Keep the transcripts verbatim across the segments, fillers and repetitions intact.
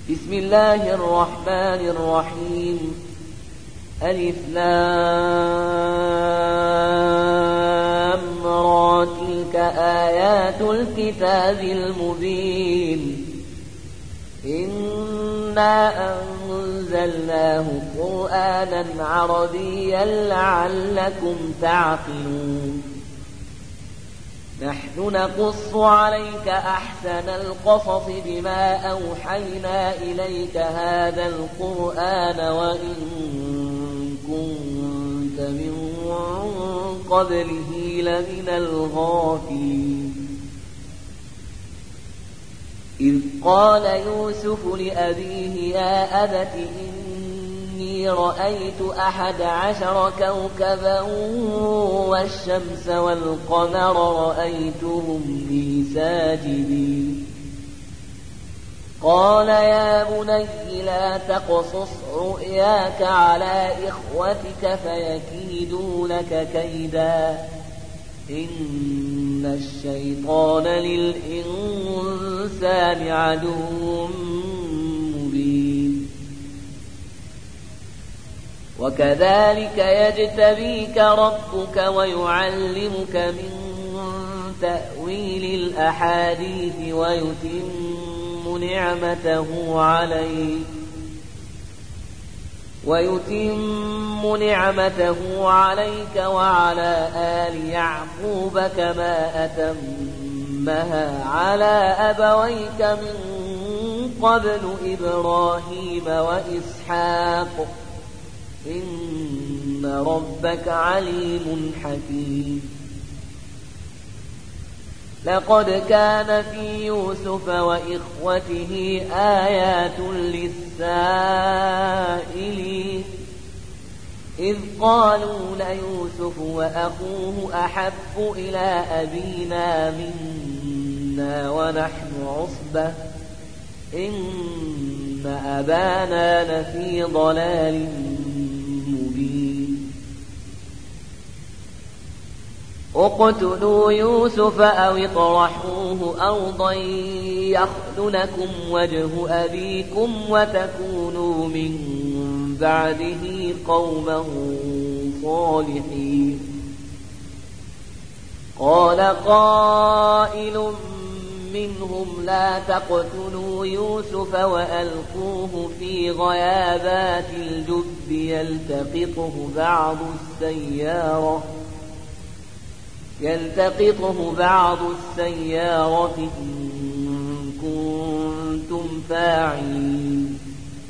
بسم الله الرحمن الرحيم ألف لام را تلك آيات الكتاب المبين إنا أنزلناه قرآنا عربيا لعلكم تعقلون نحن نقص عليك أحسن القصص بما أوحينا إليك هذا القرآن وإن كنت من قبله لمن الغافلين إذ قال يوسف لأبيه يا أبت إني رأيت أحد عشر كوكبا والشمس والقمر رأيتهم لي ساجدين قال يا بني لا تقصص رؤياك على إخوتك فيكيدوا لك كيدا إن الشيطان للإنسان عدو مبين وكذلك يجتبيك ربك ويعلمك من تأويل الأحاديث ويتم نعمته عليك ويتم نعمته عليك وعلى آل يعقوب كما أتمها على أبويك من قبل إبراهيم وإسحاق إن ربك عليم حكيم لقد كان في يوسف وإخوته آيات للسائلين إذ قالوا ليوسف وأخوه أحب إلى أبينا منا ونحن عصبة إن أبانا لفي ضلال مبين اقتلوا يوسف أو اطرحوه أرضا يخل لكم وجه أبيكم وتكونوا من بعده قوما صالحين قال قائل منهم لا تقتلوا يوسف وألقوه في غيابات الجب يلتقطه بعض السيارة يلتقطه بعض السيارة إن كنتم فاعلين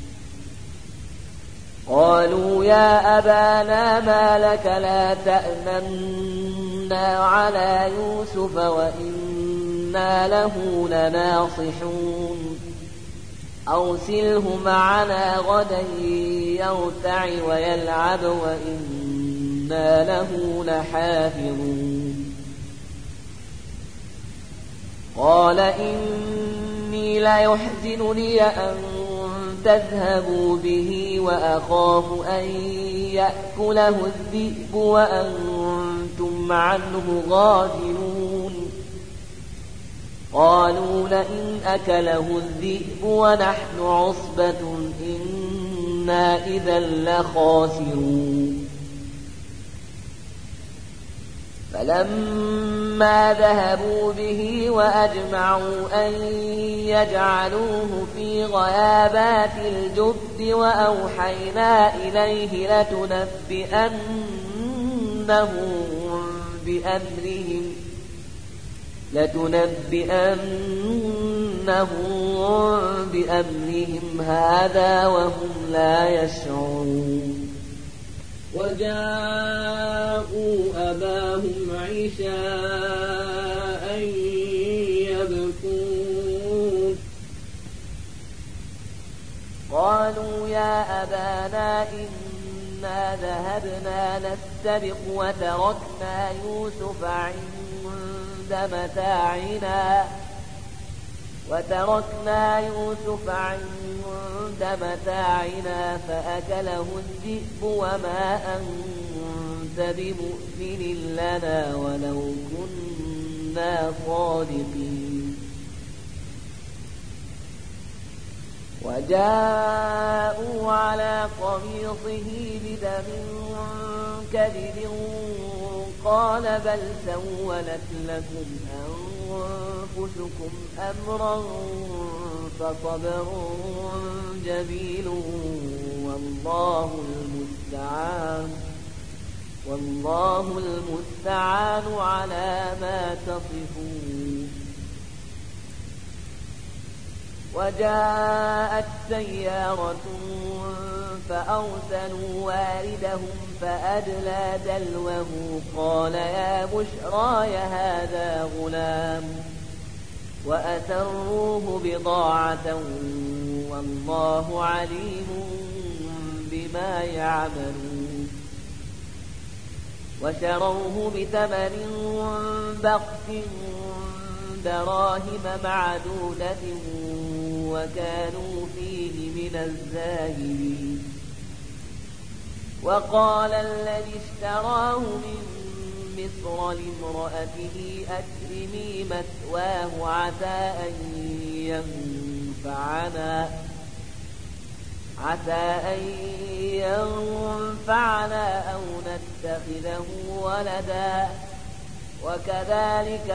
قالوا يا أبانا ما لك لا تأمنا على يوسف وإنا له لناصحون أرسله معنا غدا يرتع ويلعب وإنا له لحافظون قال إني ليحزنني أن تذهبوا به وأخاف أن يأكله الذئب وأنتم عنه غافلون قالوا لئن أكله الذئب ونحن عصبة إنا إذا لخاسرون فلما ذهبوا به وأجمعوا أن يجعلوه في غيابات الجب وأوحينا إليه لتنبئنهم بأمرهم لتنبئنهم بأمرهم هذا وهم لا يشعرون وجاءوا أباهم عشاء يبكون قالوا يا أبانا إنا ذهبنا نستبق وتركنا يوسف عند متاعنا وتركنا يوسف عند متاعنا فأكله الذئب وما أنت بمؤمن لنا ولو كنا صادقين وجاءوا على قميصه بدم كذب قال بل سولت لكم أنفسكم أمرا فصبر جميل والله المستعان والله المستعان على ما تصفون. وجاءت سيارة فأرسلوا واردهم فأدلى دلوه قال يا بشراي هذا غلام وأسروه بضاعة والله عليم بما يعملون. وشروه بثمن بخس دراهم معدودة وكانوا فيه من الزاهدين. وقال الذي اشتراه من مصر لامرأته أكرمي مثواه عسى أن ينفعنا عسى أن ينفعنا أو نتخذه ولدا وكذلك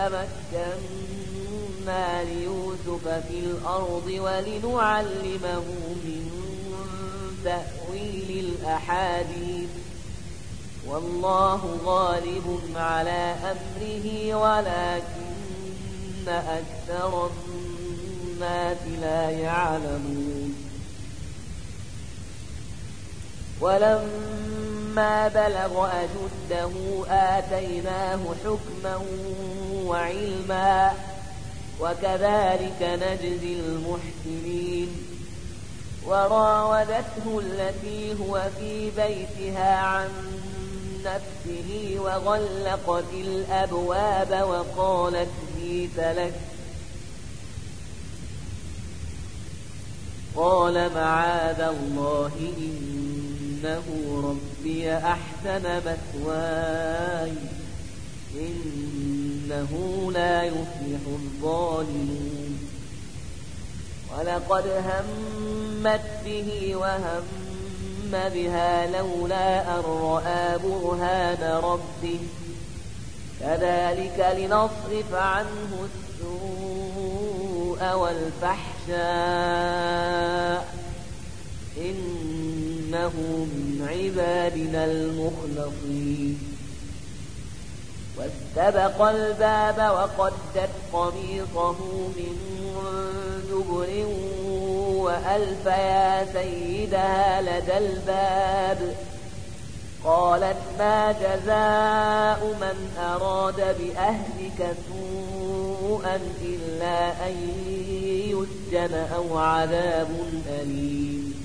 مكنا ليوسف في الأرض ولنعلمه من تأويل الأحاديث والله غالب على أمره ولكن أكثر الناس لا يعلمون. ولما بلغ أشده آتيناه حكما وعلما وكذلك نجزي المحسنين. وراودته التي هو في بيتها عن نفسه وغلقت الأبواب وقالت هيت لك قال معاذ الله إنه ربي أحسن مثواي إنه لا يفلح الظالمون. ولقد همت به وهم بها لولا أن رأى برهان ربه كذلك لنصرف عنه السوء والفحشاء إنه من عبادنا المخلصين. واستبق الباب وقدت قميصه من دبر وألف يا سيدها لدى الباب قالت ما جزاء من أراد بأهلك سوءا إلا أن يسجن أو عذاب أليم.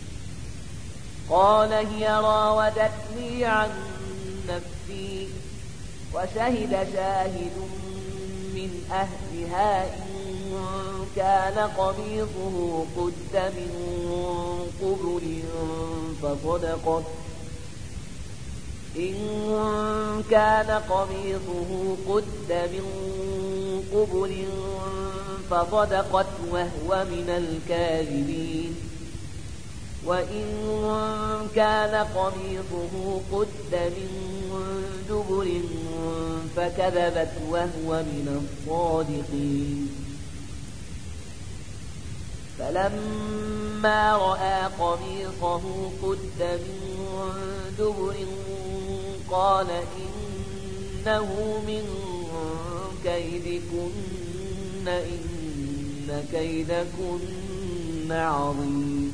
قال هي راودتني عن نفسي وشهد شاهد من أهلها إن كان قميصه قد من قبل فصدقت إن كان قميصه قد من قبل فصدقت وهو من الكاذبين. وإن كان قميصه قد من دبر فكذبت وهو من الصادقين. فلما رأى قميصه قد من دبر قال إنه من كيدكن إن كيدكن عظيم.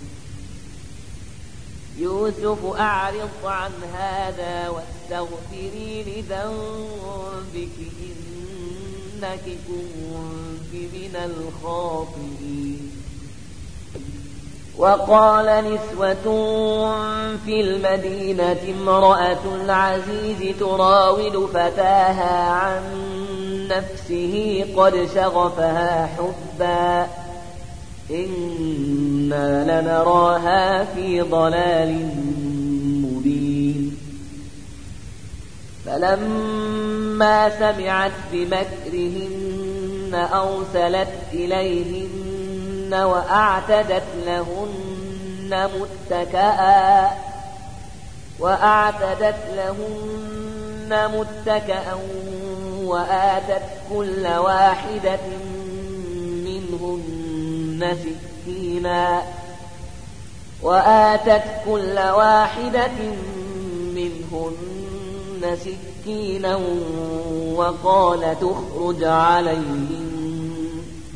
يوسف أعرض عن هذا واستغفري لذنبك إنك كنت من الخاطئين. وقال نسوة في المدينة امرأة العزيز تراود فتاها عن نفسه قد شغفها حبا إنا لنراها في ضلال مبين. فلما سمعت بمكرهن أرسلت إليهن وأعتدت لهن متكئا وأعتدت لهن متكئا وآتت كل واحدة منهن سكينا وآتت كل واحدة منهن سكينا وقالت اخرج عليهم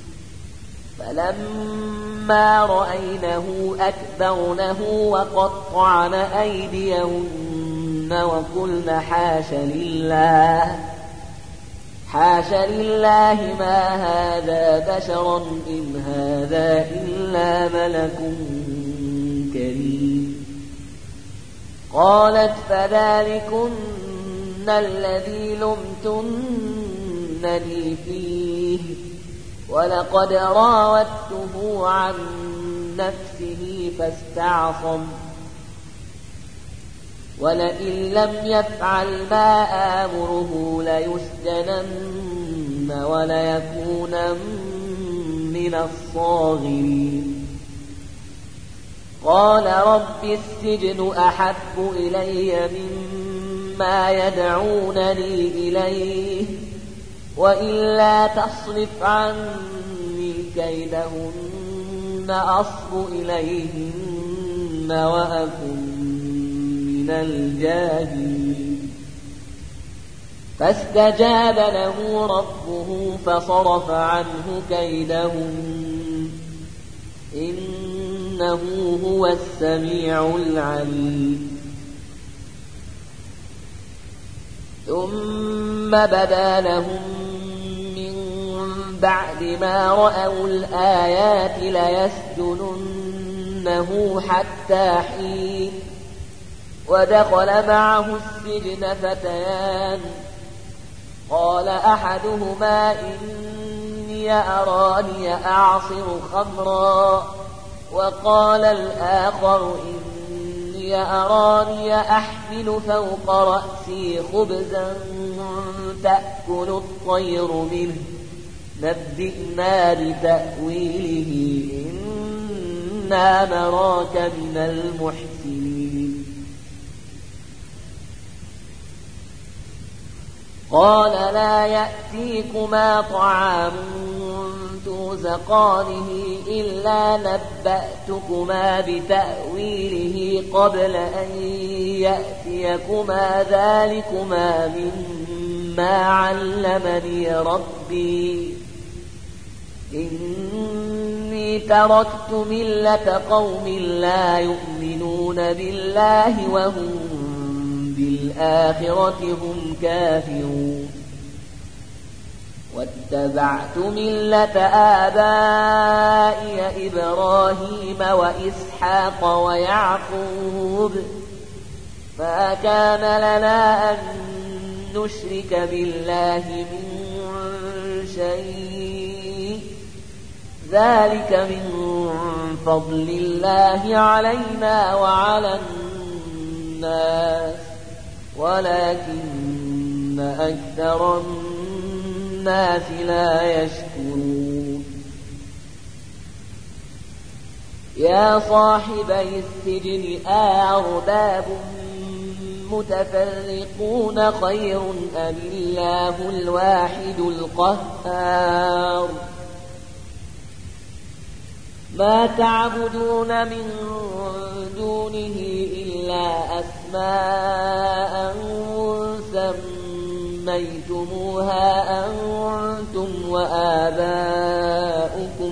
فلما رأينه أكبرنه وقطعن أيديهن وقلن حاش لله حاش لله ما هذا بشرا إن هذا إلا ملك كريم. قالت فذلكن الذي لمتنني فيه ولقد راودته عن نفسه فاستعصم ولئن لم يفعل ما آمره ليسجنن وليكونن من الصاغرين. قال رب السجن أحب إلي مما يدعونني إليه وإلا تصرف عني كيدهن أصب إليهن وأكن من الجاهلين. فاستجاب له ربه فصرف عنه كيدهن إنه هو السميع العليم. ثم بدا لهم من بعد ما رأوا الآيات ليسجننه حتى حين. ودخل معه السجن فتيان قال أحدهما إني أراني أعصر خمرا وقال الآخر إني أراني أحمل فوق رأسي خبزا تأكل الطير منه نبئنا بتأويله إنا نراك من المحسنين. قال لا يأتيكما طعام ترزقانه إلا نبأتكما بتأويله قبل أن يأتيكما ذلكما مما علمني ربي إني تركت ملة قوم لا يؤمنون بالله وهم بالآخرة هم كافرون. واتبعت ملة آبائي إبراهيم وإسحاق ويعقوب ما كان لنا أن نشرك بالله من شيء ذلك من فضل الله علينا وعلى الناس ولكن أكثر الناس لا يشكرون. يا صاحبي السجن أأرباب متفرقون خير أم الله الواحد القهار. ما تعبدون من دونه إلا أسماء سميتموها أنتم وآباؤكم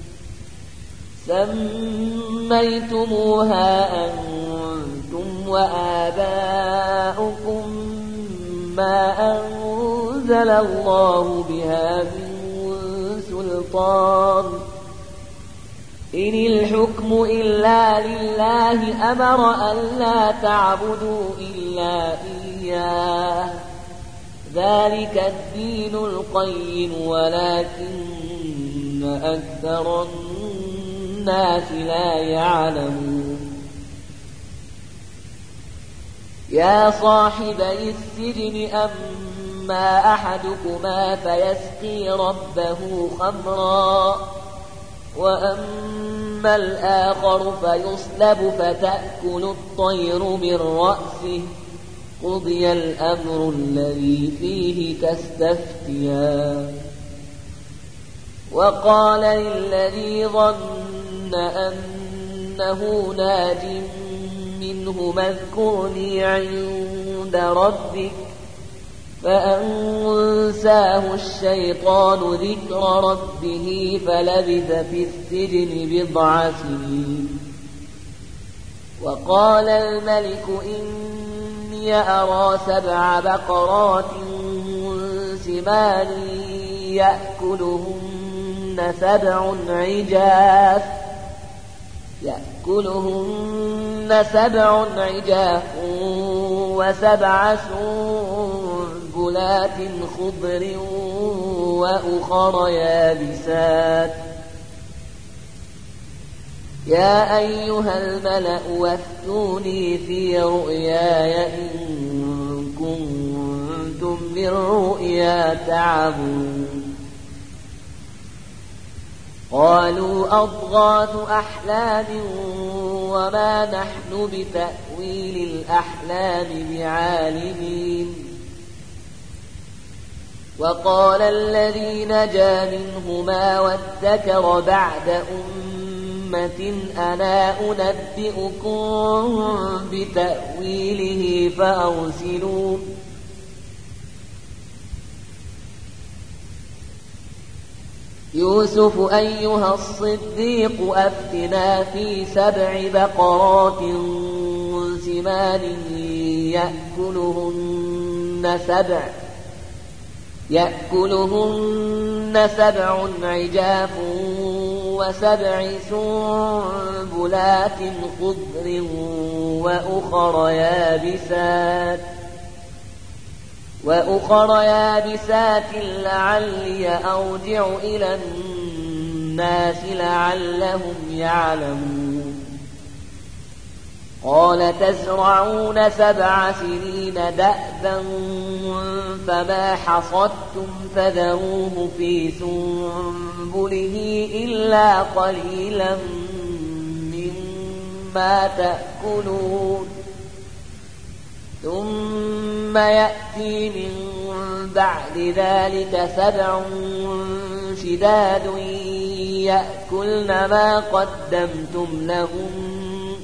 سميتموها أنتم وآباؤكم ما أنزل الله بها من سلطان إن الحكم إلا لله أمر ألا تعبدوا إلا إياه ذلك الدين القيم ولكن أكثر الناس لا يعلمون. يا صاحبي السجن أما أحدكما فيسقي ربه خمرا وأما الآخر فيصلب فتأكل الطير من رأسه قضي الأمر الذي فيه تستفتيان. وقال للذي ظن أنه ناج منه اذكرني عند ربك فأنساه الشيطان ذكر ربه فلبث في السجن بضع سنين. وقال الملك إني أرى سبع بقرات سمان يأكلهن سبع عجاف يأكلهن سبع عجاف وسبع سنبلات خضر وأخر يابسات. يا أيها الملأ وافتوني في رؤياي إن كنتم بالرؤيا تعبون. قالوا أضغاث أحلام وما نحن بتأويل الأحلام بعالمين. وقال الذي نجا منهما وادكر بعد أمة أنا أنبئكم بتأويله فأرسلون. يوسف أيها الصديق أفتنا في سبع بقرات سمان يأكلهن سبع يأكلهن سبع عجاف وسبع سنبلات خضر وأخر يابسات وأخر يابسات لعلي أرجع إلى الناس لعلهم يعلمون. قال تزرعون سبع سنين دأبا فما حصدتم فذروه في سنبله إلا قليلا مما تأكلون. ثم يأتي من بعد ذلك سبع شداد يأكلن ما قدمتم لهن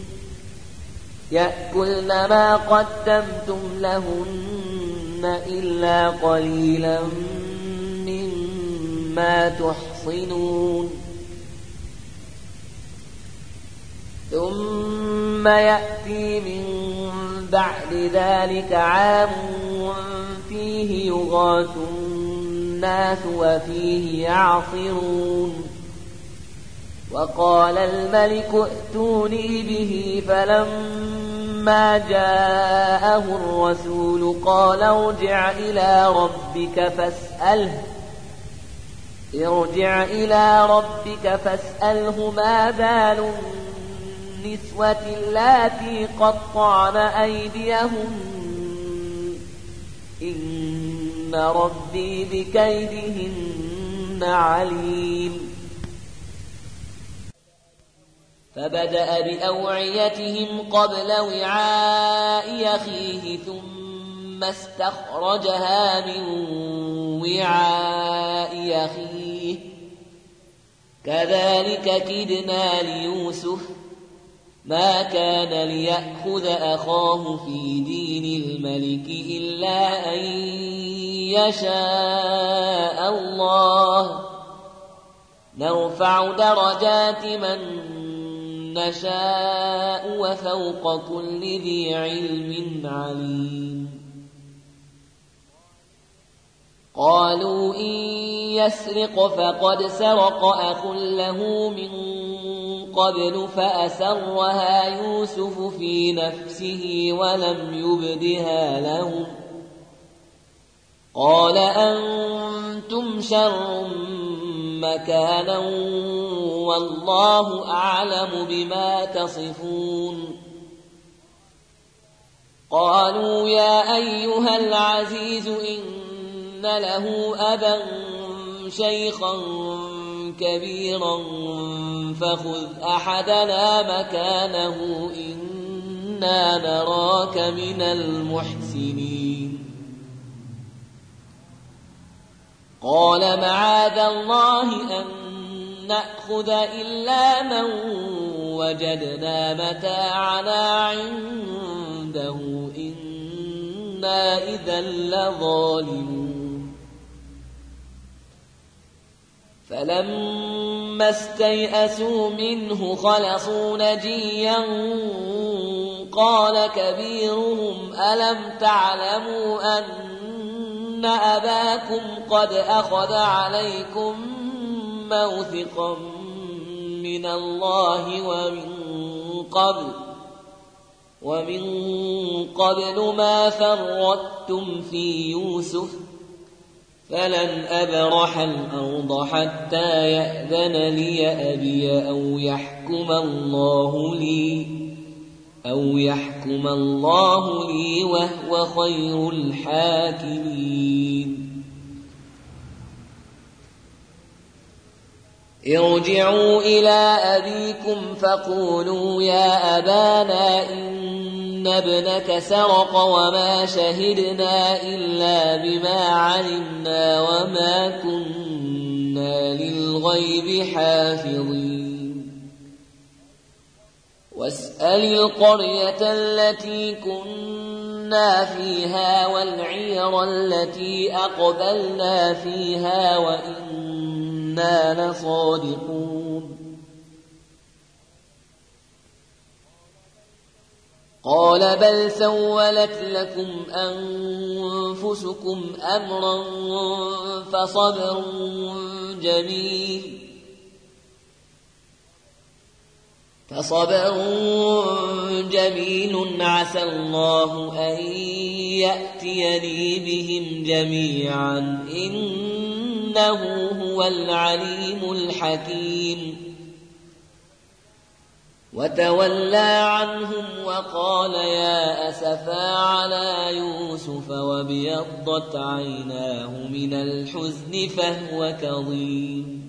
يأكلن ما قدمتم لهن إلا قليلا مما تحصنون. ثم يأتي من بعد ذلك عام فيه يغاث الناس وفيه يعصرون. وقال الملك ائتوني به فلما جاءه الرسول قال ارجع إلى ربك فاسأله ارجع إلى ربك فاسأله ما بال النسوة اللاتي قطعن أيديهن إن ربي بكيدهن عليم. فبدأ بأوعيتهم قبل وعاء أخيه ثم استخرجها من وعاء أخيه كذلك كدنا ليوسف ما كان ليأخذ أخاه في دين الملك إلا أن يشاء الله نرفع درجات من نشاء وفوق كل ذي علم عليم. قالوا إن يسرق فقد سرق أخ له من قبل فأسرها يوسف في نفسه ولم يبدها لهم قال أنتم شر مكانا والله أعلم بما تصفون. قالوا يا أيها العزيز إن له أبا شيخا كبيرا فخذ أحدنا مكانه إنا نراك من المحسنين قال معاذ الله أن نأخذ إلا من وجدنا متاعنا عنده إنا إذا لظالمون فلما استيئسوا منه خلصوا نجيا قال كبيرهم ألم تعلموا أن أباكم قد أخذ عليكم موثقا من الله ومن قبل ومن قبل ما فرطتم في يوسف فلن أبرح الأرض حتى يأذن لي أبي أو يحكم الله لي أو يحكم الله لي وهو خير الحاكمين ارجعوا إلى أبيكم فقولوا يا أبانا إن ابنك سرق وما شهدنا إلا بما علمنا وما كنا للغيب حافظين واسأل القرية التي كنا فيها والعير التي أقبلنا فيها وإنا لصادقون قال بل سولت لكم أنفسكم أمرا فصبر جميل فصبر جميل عسى الله أن يأتيني بهم جميعا إنه هو العليم الحكيم وتولى عنهم وقال يا أسفا على يوسف وابيضت عيناه من الحزن فهو كظيم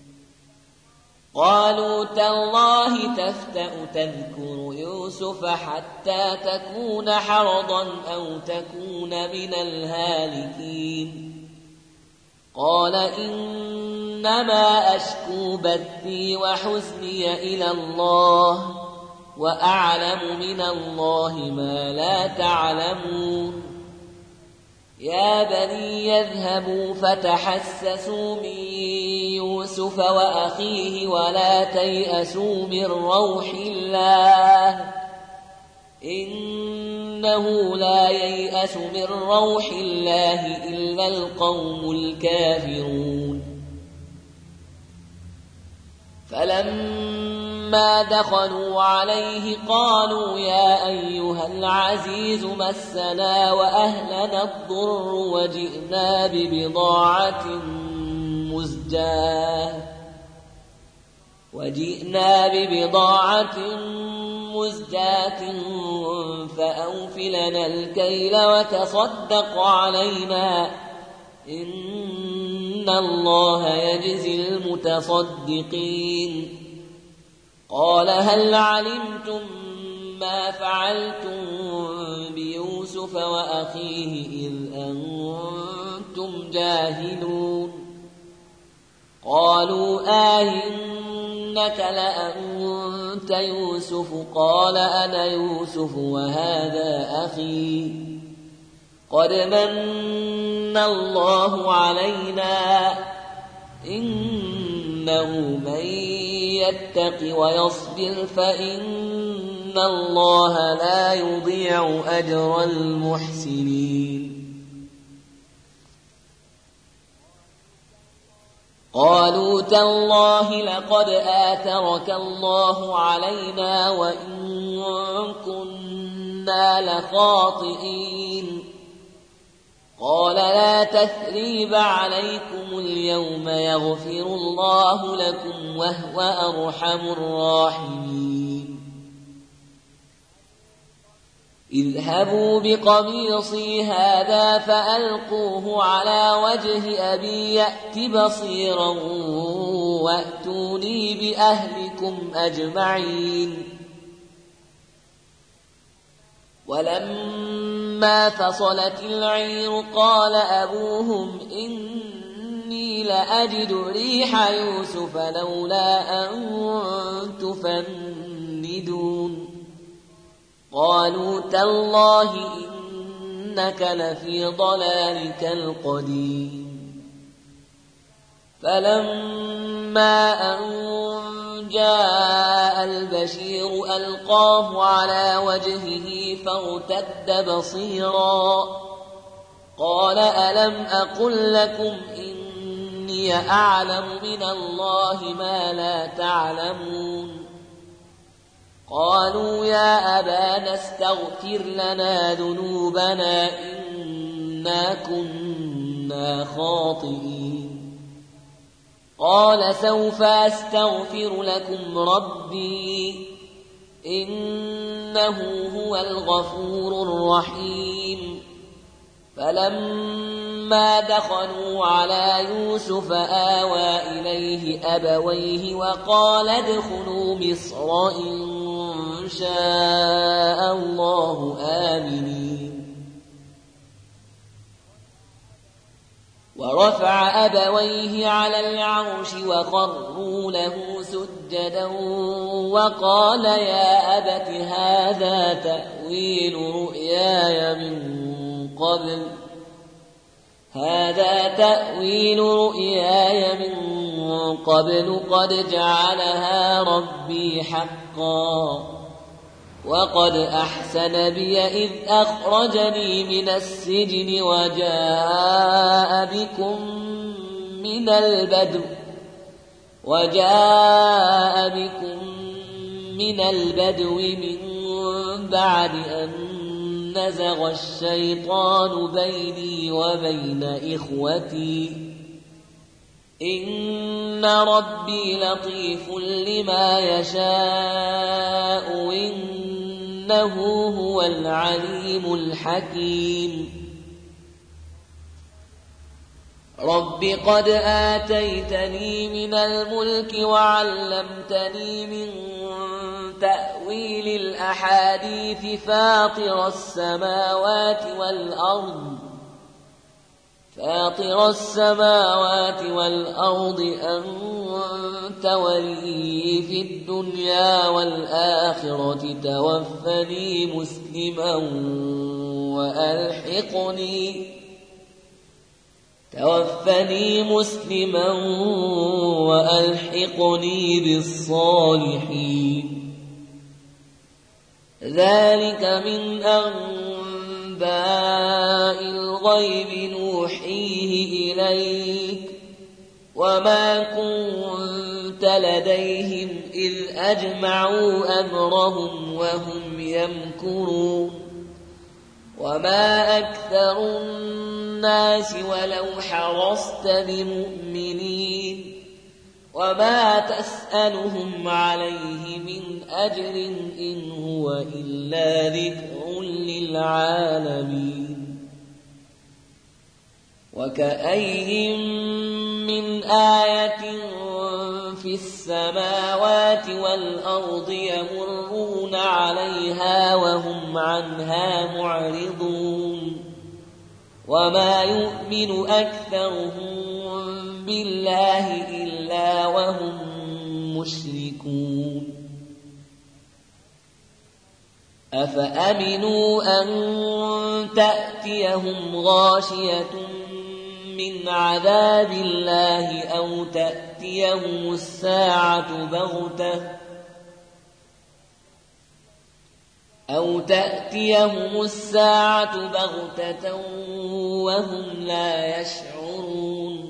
قالوا تالله تفتأ تذكر يوسف حتى تكون حرضا أو تكون من الهالكين قال إنما أشكو بثي وحزني إلى الله وأعلم من الله ما لا تعلمون يا بني يذهبوا فتحسسوا من يوسف وأخيه ولا تيأسوا من روح الله إنه لا ييأس من روح الله إلا القوم الكافرون فلما دخلوا عليه قالوا يا أيها العزيز مسنا وأهلنا الضر وجئنا ببضاعة مزجاة وجئنا ببضاعة مزجاة فأوف لنا الكيل وتصدق علينا إن الله يجزي المتصدقين قال هل علمتم ما فعلتم بيوسف وأخيه إذ أنتم جاهلون قالوا آئنك لأنت يوسف قال أنا يوسف وهذا أخي قد من الله علينا إنه من يتق ويصبر فإن الله لا يضيع أجر المحسنين قالوا تالله لقد آثرك الله علينا وإن كنا لخاطئين قال لا تثريب عليكم اليوم يغفر الله لكم وهو أرحم الراحمين اذهبوا بقميصي هذا فألقوه على وجه أبي يأت بصيرا وأتوني بأهلكم أجمعين. ولما فصلت العير قال أبوهم إني لأجد ريح يوسف لولا أن تفندون. قالوا تالله إنك لفي ضلالك القديم. فلما أن جاء البشير ألقاه على وجهه فارتد بصيرا قال ألم أقل لكم إني أعلم من الله ما لا تعلمون. قالوا يا أبانا استغفر لنا ذنوبنا إنا كنا خاطئين. قال سوف أستغفر لكم ربي إنه هو الغفور الرحيم. فلما دخلوا على يوسف آوى إليه أبويه وقال ادخلوا مصر إن شاء الله آمنين. ورفع أبويه على العرش وخروا له سجدا وقال يا أبت هذا تأويل رؤياي من قبل هذا تأويل رؤياي من قبل قد جعلها ربي حقا وقد أحسن بي إذ أخرجني من السجن وجاء بكم من البدو وجاء بكم من البدو من بعد أن نزغ الشيطان بيني وبين إخوتي إن ربي لطيف لما يشاء إنه هو العليم الحكيم. رب قد آتيتني من الملك وعلمتني من تأويل الأحاديث فاطر السماوات والأرض فاطر السماوات والأرض أنت ولي في الدنيا والآخرة توفني مسلما وألحقني توفني مسلما وألحقني بالصالحين. ذلك من أنباء الغيب نوحيه إليك وما كنت لديهم إذ أجمعوا أمرهم وهم يمكرون. وما أكثر الناس ولو حرصت بمؤمنين وما تسألهم عليه من أجر إن هو إلا ذكر للعالمين. وكأين من آية في السماوات والأرض يمرون عليها وهم عنها معرضون وما يؤمن أكثرهم بالله إلا وهم مشركون. أفأمنوا أن تأتيهم غاشية من عذاب الله أو تأتيهم الساعة بغتة أو تأتيهم الساعة بغتة وهم لا يشعرون.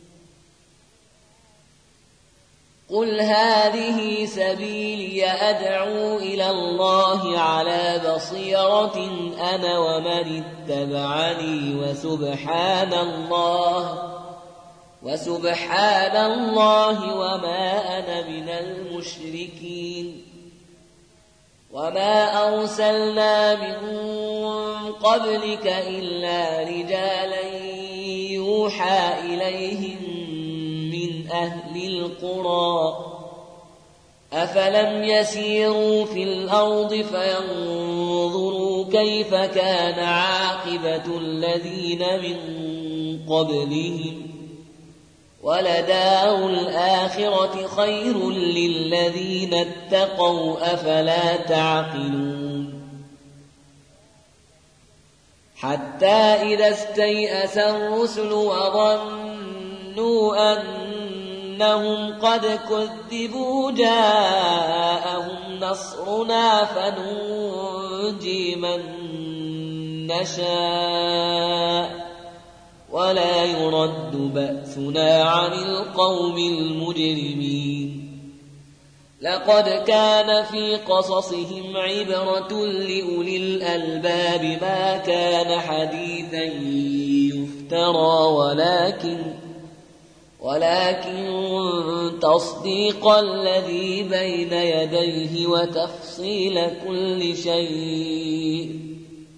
قل هذه سبيلي أدعو إلى الله على بصيرة أنا ومن اتبعني وسبحان الله وسبحان الله وما أنا من المشركين. وما أرسلنا من قبلك إلا رجالا يوحى إليهم من أهل القرى أفلم يسيروا في الأرض فينظروا كيف كان عاقبة الذين من قبلهم ولدار الآخرة خير للذين اتقوا أفلا تعقلون حتى إذا استيأس الرسل وظنوا أنهم قد كذبوا جاءهم نصرنا فننجي من نشاء ولا يرد بأسنا عن القوم المجرمين لقد كان في قصصهم عبرة لأولي الألباب ما كان حديثا يفترى ولكن ولكن تصديق الذي بين يديه وتفصيل كل شيء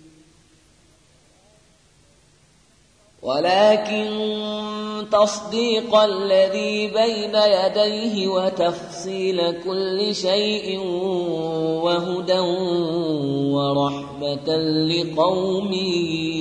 ولكن تصديق الذي بين يديه وتفصيل كل شيء وهدى ورحمة لقوم